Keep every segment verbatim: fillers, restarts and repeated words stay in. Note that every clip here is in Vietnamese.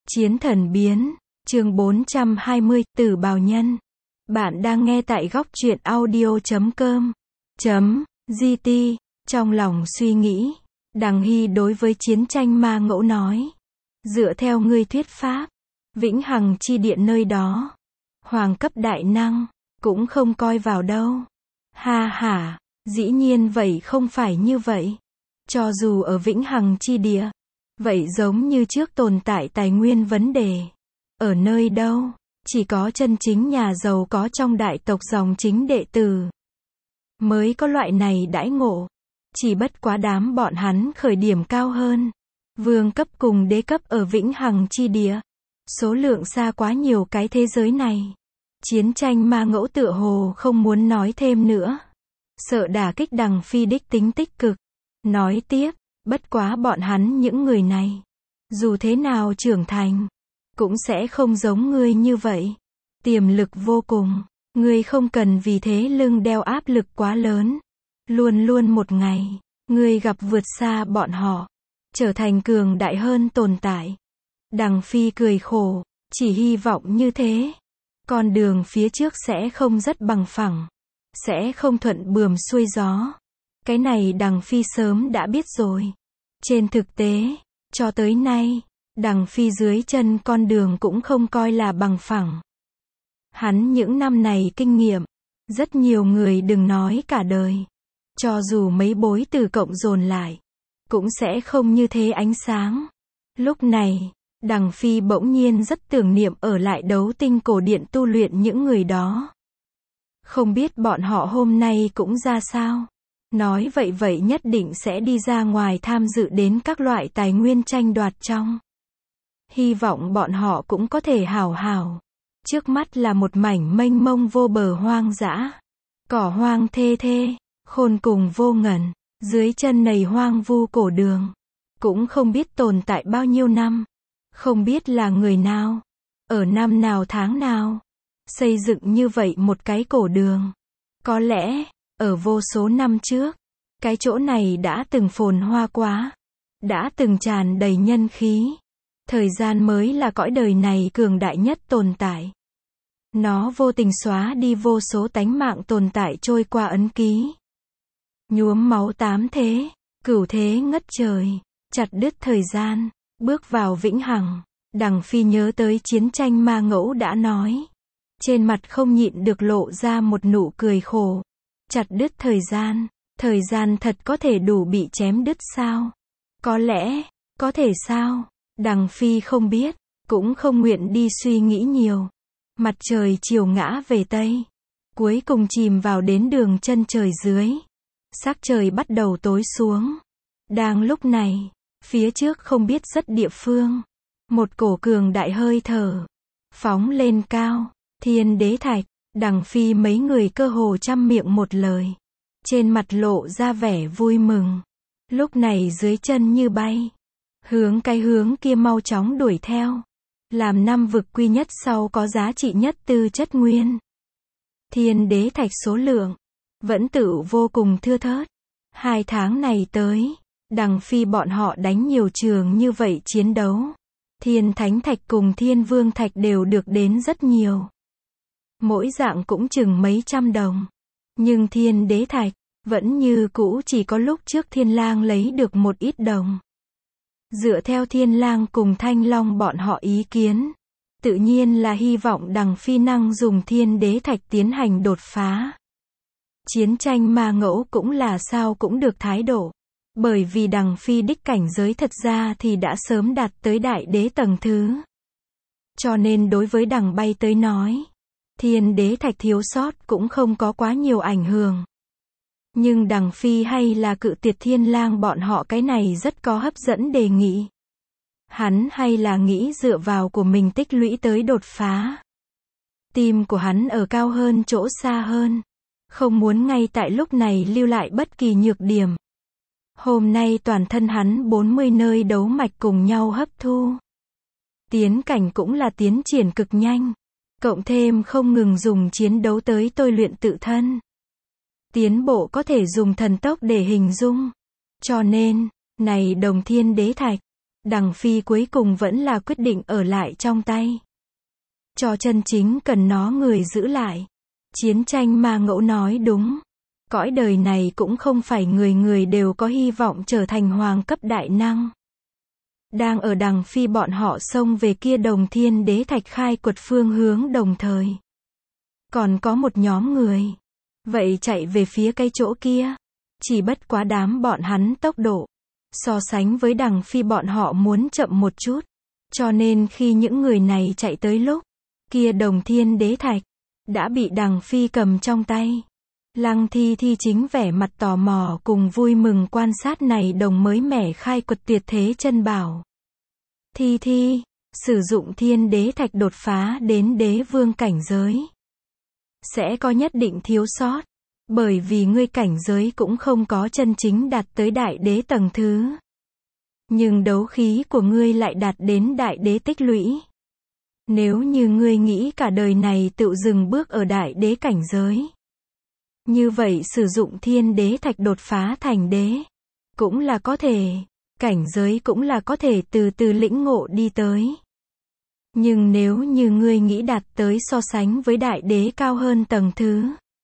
Chiến thần biến, chương bốn trăm hai mươi, Tử Bào Nhân. Bạn đang nghe tại góc truyện audio chấm com. Chấm, gt, trong lòng suy nghĩ, Đằng Hy đối với chiến tranh ma ngẫu nói. Dựa theo ngươi thuyết pháp, vĩnh hằng chi điện nơi đó, hoàng cấp đại năng, cũng không coi vào đâu. Ha ha, dĩ nhiên vậy không phải như vậy. Cho dù ở vĩnh hằng chi địa, vậy giống như trước tồn tại tài nguyên vấn đề. Ở nơi đâu, chỉ có chân chính nhà giàu có trong đại tộc dòng chính đệ tử mới có loại này đãi ngộ. Chỉ bất quá đám bọn hắn khởi điểm cao hơn. Vương cấp cùng đế cấp ở vĩnh hằng chi địa. Số lượng xa quá nhiều cái thế giới này. Chiến tranh ma ngẫu tựa hồ không muốn nói thêm nữa. Sợ đả kích Đằng Phi đích tính tích cực. Nói tiếp, bất quá bọn hắn những người này, dù thế nào trưởng thành, cũng sẽ không giống ngươi như vậy. Tiềm lực vô cùng, ngươi không cần vì thế lưng đeo áp lực quá lớn. Luôn luôn một ngày, ngươi gặp vượt xa bọn họ, trở thành cường đại hơn tồn tại. Đằng Phi cười khổ, chỉ hy vọng như thế. Con đường phía trước sẽ không rất bằng phẳng, sẽ không thuận buồm xuôi gió. Cái này Đằng Phi sớm đã biết rồi. Trên thực tế, cho tới nay, Đằng Phi dưới chân con đường cũng không coi là bằng phẳng. Hắn những năm này kinh nghiệm, rất nhiều người đừng nói cả đời. Cho dù mấy bối từ cộng dồn lại, cũng sẽ không như thế ánh sáng. Lúc này, Đằng Phi bỗng nhiên rất tưởng niệm ở lại đấu tinh cổ điện tu luyện những người đó. Không biết bọn họ hôm nay cũng ra sao. Nói vậy vậy nhất định sẽ đi ra ngoài tham dự đến các loại tài nguyên tranh đoạt trong. Hy vọng bọn họ cũng có thể hào hào. Trước mắt là một mảnh mênh mông vô bờ hoang dã. Cỏ hoang thê thê, khôn cùng vô ngần. Dưới chân nầy hoang vu cổ đường. Cũng không biết tồn tại bao nhiêu năm. Không biết là người nào. Ở năm nào tháng nào. Xây dựng như vậy một cái cổ đường. Có lẽ, ở vô số năm trước, cái chỗ này đã từng phồn hoa quá. Đã từng tràn đầy nhân khí. Thời gian mới là cõi đời này cường đại nhất tồn tại. Nó vô tình xóa đi vô số tánh mạng tồn tại trôi qua ấn ký. Nhuốm máu tám thế, cửu thế ngất trời, chặt đứt thời gian, bước vào vĩnh hằng. Đằng Phi nhớ tới chiến tranh ma ngẫu đã nói. Trên mặt không nhịn được lộ ra một nụ cười khổ. Chặt đứt thời gian, thời gian thật có thể đủ bị chém đứt sao? Có lẽ, có thể sao? Đằng Phi không biết, cũng không nguyện đi suy nghĩ nhiều. Mặt trời chiều ngã về Tây, cuối cùng chìm vào đến đường chân trời dưới. Sắc trời bắt đầu tối xuống. Đang lúc này, phía trước không biết rất địa phương, một cổ cường đại hơi thở phóng lên cao. Thiên đế thạch, Đằng Phi mấy người cơ hồ trăm miệng một lời. Trên mặt lộ ra vẻ vui mừng. Lúc này dưới chân như bay. Hướng cái hướng kia mau chóng đuổi theo. Làm năm vực quy nhất sau có giá trị nhất tư chất nguyên. Thiên đế thạch số lượng vẫn tự vô cùng thưa thớt. Hai tháng này tới, Đằng Phi bọn họ đánh nhiều trường như vậy chiến đấu. Thiên thánh thạch cùng thiên vương thạch đều được đến rất nhiều. Mỗi dạng cũng chừng mấy trăm đồng. Nhưng thiên đế thạch, vẫn như cũ chỉ có lúc trước thiên lang lấy được một ít đồng. Dựa theo thiên lang cùng thanh long bọn họ ý kiến. Tự nhiên là hy vọng Đằng Phi năng dùng thiên đế thạch tiến hành đột phá. Chiến tranh ma ngẫu cũng là sao cũng được thái độ. Bởi vì Đằng Phi đích cảnh giới thật ra thì đã sớm đạt tới đại đế tầng thứ. Cho nên đối với Đằng Bay tới nói, thiên đế thạch thiếu sót cũng không có quá nhiều ảnh hưởng. Nhưng Đằng Phi hay là cự tuyệt thiên lang bọn họ cái này rất có hấp dẫn đề nghị. Hắn hay là nghĩ dựa vào của mình tích lũy tới đột phá. Tim của hắn ở cao hơn chỗ xa hơn. Không muốn ngay tại lúc này lưu lại bất kỳ nhược điểm. Hôm nay toàn thân hắn bốn mươi nơi đấu mạch cùng nhau hấp thu. Tiến cảnh cũng là tiến triển cực nhanh. Cộng thêm không ngừng dùng chiến đấu tới tôi luyện tự thân. Tiến bộ có thể dùng thần tốc để hình dung. Cho nên, này đồng thiên đế thạch, Đằng Phi cuối cùng vẫn là quyết định ở lại trong tay. Cho chân chính cần nó người giữ lại. Chiến tranh ma ngẫu nói đúng. Cõi đời này cũng không phải người người đều có hy vọng trở thành hoàng cấp đại năng. Đang ở Đằng Phi bọn họ xông về kia Đồng Thiên Đế Thạch khai quật phương hướng đồng thời. Còn có một nhóm người. Vậy chạy về phía cái chỗ kia. Chỉ bất quá đám bọn hắn tốc độ. So sánh với Đằng Phi bọn họ muốn chậm một chút. Cho nên khi những người này chạy tới lúc. Kia Đồng Thiên Đế Thạch. Đã bị Đằng Phi cầm trong tay. Lăng Thi Thi chính vẻ mặt tò mò cùng vui mừng quan sát này đồng mới mẻ khai quật tuyệt thế chân bảo. Thi Thi, sử dụng Thiên Đế Thạch đột phá đến đế vương cảnh giới. Sẽ có nhất định thiếu sót. Bởi vì ngươi cảnh giới cũng không có chân chính đạt tới đại đế tầng thứ. Nhưng đấu khí của ngươi lại đạt đến đại đế tích lũy. Nếu như ngươi nghĩ cả đời này tự dừng bước ở đại đế cảnh giới. Như vậy sử dụng Thiên Đế Thạch đột phá thành đế. Cũng là có thể. Cảnh giới cũng là có thể từ từ lĩnh ngộ đi tới. Nhưng nếu như ngươi nghĩ đạt tới so sánh với đại đế cao hơn tầng thứ.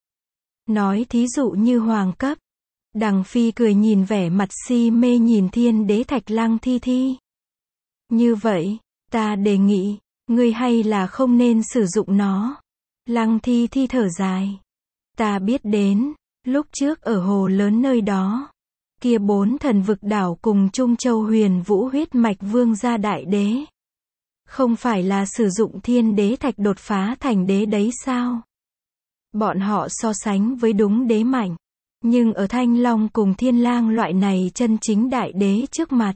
Nói thí dụ như hoàng cấp. Đằng Phi cười nhìn vẻ mặt si mê nhìn Thiên Đế Thạch Lăng Thi Thi. Như vậy, ta đề nghị, ngươi hay là không nên sử dụng nó. Lăng Thi Thi thở dài. Ta biết đến, lúc trước ở hồ lớn nơi đó. Kia bốn thần vực đảo cùng Trung Châu Huyền Vũ huyết mạch vương gia đại đế. Không phải là sử dụng Thiên Đế Thạch đột phá thành đế đấy sao? Bọn họ so sánh với đúng đế mạnh. Nhưng ở Thanh Long cùng Thiên Lang loại này chân chính đại đế trước mặt.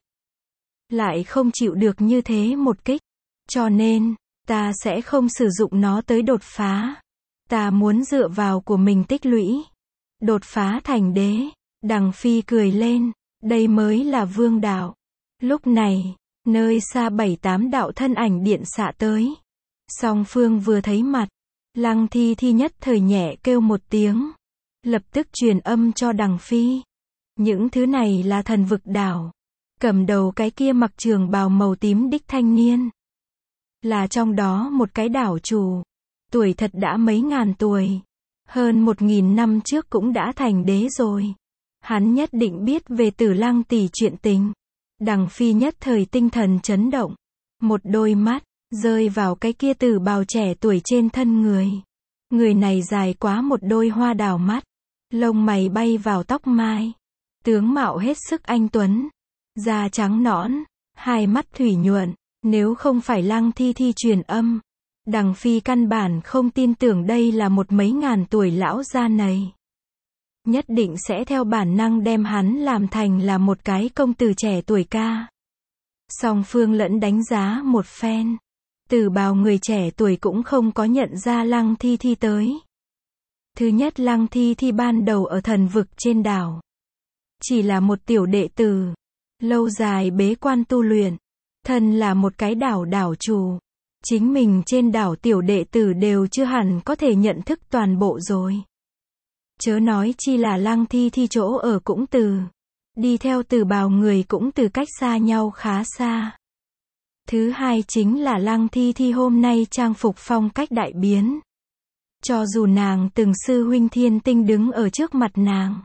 Lại không chịu được như thế một kích. Cho nên, ta sẽ không sử dụng nó tới đột phá. Ta muốn dựa vào của mình tích lũy. Đột phá thành đế. Đằng Phi cười lên. Đây mới là vương đạo. Lúc này, nơi xa bảy tám đạo thân ảnh điện xạ tới. Song phương vừa thấy mặt. Lăng Thi Thi nhất thời nhẹ kêu một tiếng. Lập tức truyền âm cho Đằng Phi. Những thứ này là thần vực đảo. Cầm đầu cái kia mặc trường bào màu tím đích thanh niên. Là trong đó một cái đảo chủ. Tuổi thật đã mấy ngàn tuổi. Hơn một nghìn năm trước cũng đã thành đế rồi. Hắn nhất định biết về Tử Lăng tỷ chuyện tình. Đằng Phi nhất thời tinh thần chấn động. Một đôi mắt, rơi vào cái kia tử bào trẻ tuổi trên thân người. Người này dài quá một đôi hoa đào mắt. Lông mày bay vào tóc mai. Tướng mạo hết sức anh tuấn. Da trắng nõn. Hai mắt thủy nhuận. Nếu không phải Lăng Thi Thi truyền âm. Đằng Phi căn bản không tin tưởng đây là một mấy ngàn tuổi lão gia này. Nhất định sẽ theo bản năng đem hắn làm thành là một cái công tử trẻ tuổi ca. Song phương lẫn đánh giá một phen. Tử bào người trẻ tuổi cũng không có nhận ra Lăng Thi Thi tới. Thứ nhất, Lăng Thi Thi ban đầu ở thần vực trên đảo. Chỉ là một tiểu đệ tử. Lâu dài bế quan tu luyện. Thân là một cái đảo đảo chủ. Chính mình trên đảo tiểu đệ tử đều chưa hẳn có thể nhận thức toàn bộ rồi. Chớ nói chi là Lăng Thi Thi chỗ ở cũng từ. Đi theo tử bào người cũng từ cách xa nhau khá xa. Thứ hai chính là Lăng Thi Thi hôm nay trang phục phong cách đại biến. Cho dù nàng từng sư huynh Thiên Tinh đứng ở trước mặt nàng.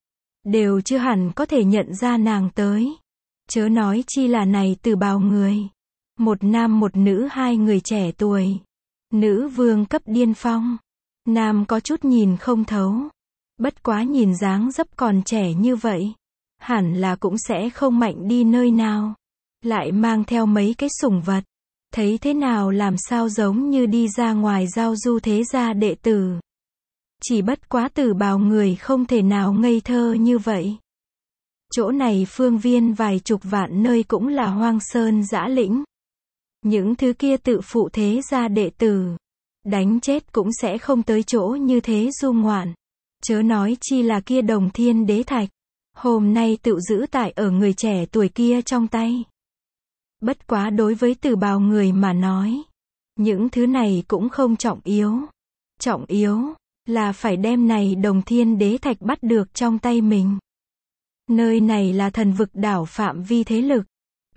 Đều chưa hẳn có thể nhận ra nàng tới. Chớ nói chi là này tử bào người. Một nam một nữ hai người trẻ tuổi. Nữ vương cấp điên phong. Nam có chút nhìn không thấu. Bất quá nhìn dáng dấp còn trẻ như vậy. Hẳn là cũng sẽ không mạnh đi nơi nào. Lại mang theo mấy cái sủng vật. Thấy thế nào làm sao giống như đi ra ngoài giao du thế gia đệ tử. Chỉ bất quá tử bào người không thể nào ngây thơ như vậy. Chỗ này phương viên vài chục vạn nơi cũng là hoang sơn dã lĩnh. Những thứ kia tự phụ thế gia đệ tử. Đánh chết cũng sẽ không tới chỗ như thế du ngoạn. Chớ nói chi là kia Đồng Thiên Đế Thạch. Hôm nay tự giữ tại ở người trẻ tuổi kia trong tay. Bất quá đối với tử bào người mà nói. Những thứ này cũng không trọng yếu. Trọng yếu là phải đem này Đồng Thiên Đế Thạch bắt được trong tay mình. Nơi này là thần vực đảo phạm vi thế lực.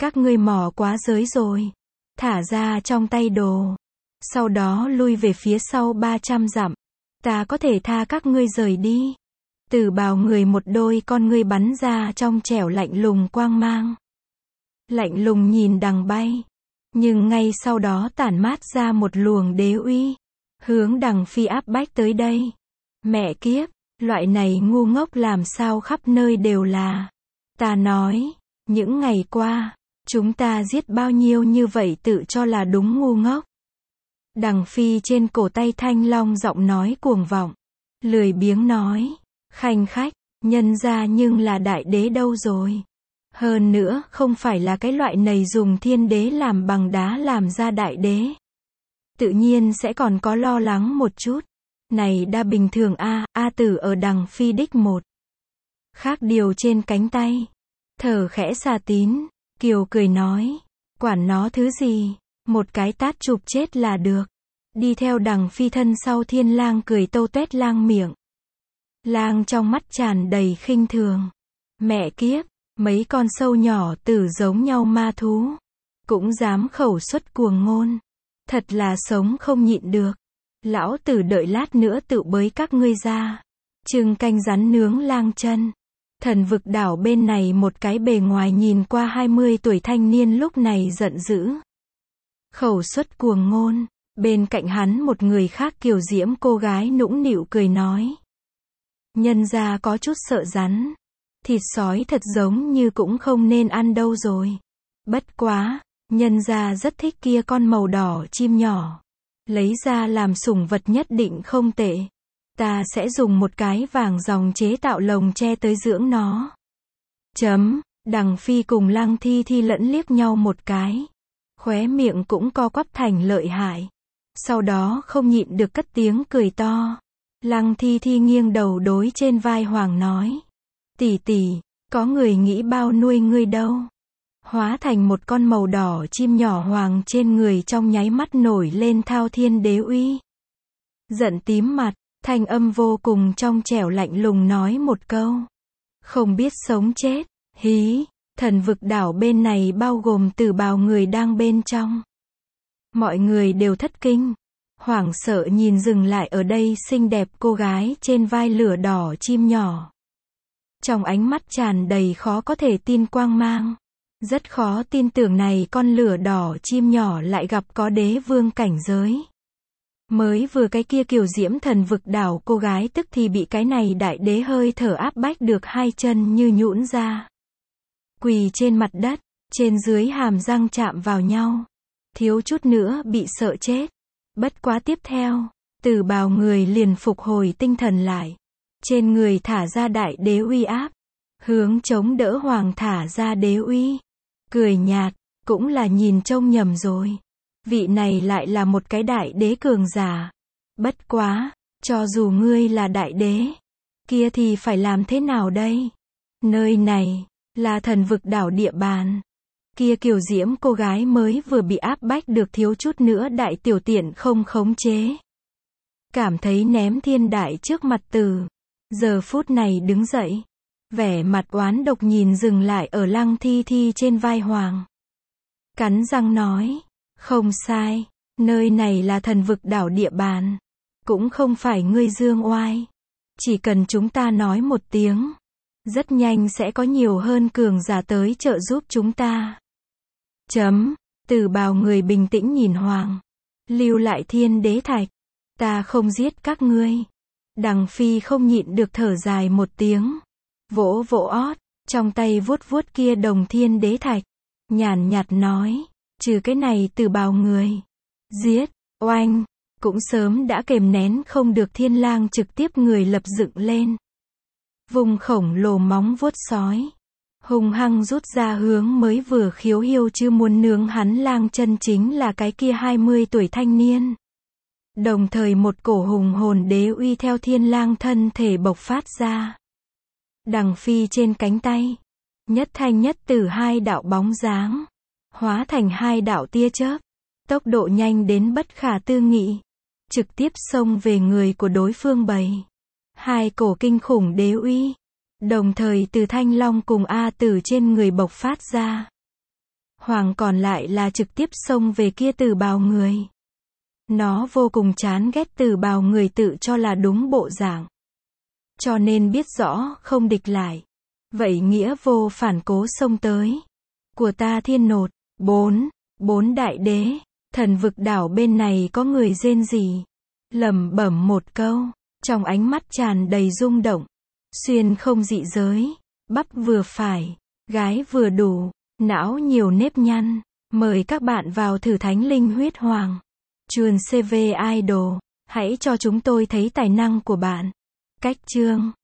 Các ngươi mò quá giới rồi. Thả ra trong tay đồ. Sau đó lui về phía sau ba trăm dặm. Ta có thể tha các ngươi rời đi. Tử bào người một đôi con ngươi bắn ra trong trẻo lạnh lùng quang mang. Lạnh lùng nhìn đằng bay. Nhưng ngay sau đó tản mát ra một luồng đế uy. Hướng đằng phi áp bách tới đây. Mẹ kiếp, loại này ngu ngốc làm sao khắp nơi đều là. Ta nói, những ngày qua, chúng ta giết bao nhiêu như vậy tự cho là đúng ngu ngốc. Đằng phi trên cổ tay thanh long giọng nói cuồng vọng. Lười biếng nói, khanh khách, nhân ra nhưng là đại đế đâu rồi. Hơn nữa, không phải là cái loại này dùng thiên đế làm bằng đá làm ra đại đế. Tự nhiên sẽ còn có lo lắng một chút. Này đa bình thường a, a tử ở đằng phi đích một. Khác điều trên cánh tay. Thở khẽ xà tín, Kiều cười nói, quản nó thứ gì, một cái tát chụp chết là được. Đi theo đằng phi thân sau thiên lang cười tâu tuét lang miệng. Lang trong mắt tràn đầy khinh thường. Mẹ kiếp, mấy con sâu nhỏ tử giống nhau ma thú. Cũng dám khẩu xuất cuồng ngôn. Thật là sống không nhịn được. Lão tử đợi lát nữa tự bới các ngươi ra. Trưng canh rắn nướng lang chân. Thần vực đảo bên này một cái bề ngoài nhìn qua hai mươi tuổi thanh niên lúc này giận dữ. Khẩu xuất cuồng ngôn. Bên cạnh hắn một người khác kiều diễm cô gái nũng nịu cười nói. Nhân ra có chút sợ rắn. Thịt sói thật giống như cũng không nên ăn đâu rồi. Bất quá, nhân ra rất thích kia con màu đỏ chim nhỏ. Lấy ra làm sủng vật nhất định không tệ. Ta sẽ dùng một cái vàng dòng chế tạo lồng tre tới dưỡng nó. Chấm, đằng phi cùng lăng thi thi lẫn liếc nhau một cái. Khóe miệng cũng co quắp thành lợi hại. Sau đó không nhịn được cất tiếng cười to. Lăng thi thi nghiêng đầu đối trên vai Hoàng nói. Tỷ tỷ, có người nghĩ bao nuôi ngươi đâu. Hóa thành một con màu đỏ chim nhỏ Hoàng trên người trong nháy mắt nổi lên thao thiên đế uy. Giận tím mặt, thanh âm vô cùng trong trẻo lạnh lùng nói một câu. Không biết sống chết, hí, thần vực đảo bên này bao gồm tử bào người đang bên trong. Mọi người đều thất kinh. Hoảng sợ nhìn dừng lại ở đây xinh đẹp cô gái trên vai lửa đỏ chim nhỏ. Trong ánh mắt tràn đầy khó có thể tin quang mang. Rất khó tin tưởng này con lửa đỏ chim nhỏ lại gặp có đế vương cảnh giới. Mới vừa cái kia kiều diễm thần vực đảo cô gái tức thì bị cái này đại đế hơi thở áp bách được hai chân như nhũn ra. Quỳ trên mặt đất, trên dưới hàm răng chạm vào nhau. Thiếu chút nữa bị sợ chết. Bất quá tiếp theo, tử bào người liền phục hồi tinh thần lại. Trên người thả ra đại đế uy áp. Hướng chống đỡ Hoàng thả ra đế uy. Cười nhạt, cũng là nhìn trông nhầm rồi. Vị này lại là một cái đại đế cường giả. Bất quá, cho dù ngươi là đại đế, kia thì phải làm thế nào đây? Nơi này, là thần vực đảo địa bàn. Kia kiều diễm cô gái mới vừa bị áp bách được thiếu chút nữa đại tiểu tiện không khống chế. Cảm thấy ném thiên đại trước mặt Tử. Giờ phút này đứng dậy. Vẻ mặt oán độc nhìn dừng lại ở lăng thi thi trên vai Hoàng. Cắn răng nói. Không sai. Nơi này là thần vực đảo địa bàn. Cũng không phải ngươi dương oai. Chỉ cần chúng ta nói một tiếng. Rất nhanh sẽ có nhiều hơn cường giả tới trợ giúp chúng ta. Chấm. Tử bào người bình tĩnh nhìn Hoàng. Lưu lại thiên đế thạch. Ta không giết các ngươi. Đằng phi không nhịn được thở dài một tiếng. Vỗ vỗ ót. Trong tay vuốt vuốt kia đồng thiên đế thạch. Nhàn nhạt nói. Trừ cái này tử bào người. Giết. Oanh. Cũng sớm đã kềm nén không được thiên lang trực tiếp người lập dựng lên. Vùng khổng lồ móng vuốt sói. Hung hăng rút ra hướng mới vừa khiếu hiêu chứ muốn nướng hắn lang chân chính là cái kia hai mươi tuổi thanh niên. Đồng thời một cổ hùng hồn đế uy theo thiên lang thân thể bộc phát ra. Đằng phi trên cánh tay. Nhất thanh nhất tử hai đạo bóng dáng. Hóa thành hai đạo tia chớp. Tốc độ nhanh đến bất khả tư nghị. Trực tiếp xông về người của đối phương bầy. Hai cổ kinh khủng đế uy. Đồng thời từ thanh long cùng A Tử trên người bộc phát ra. Hoàng còn lại là trực tiếp xông về kia Tử Bào người. Nó vô cùng chán ghét Tử Bào người tự cho là đúng bộ dạng. Cho nên biết rõ không địch lại. Vậy nghĩa vô phản cố xông tới. Của ta thiên nột. Bốn. Bốn đại đế. Thần vực đảo bên này có người rên rỉ. Lẩm bẩm một câu. Trong ánh mắt tràn đầy rung động. Xuyên không dị giới. Bắp vừa phải. Gái vừa đủ. Não nhiều nếp nhăn. Mời các bạn vào thử thánh linh huyết hoàng. Chuồn xê vê Idol. Hãy cho chúng tôi thấy tài năng của bạn. Cách chương.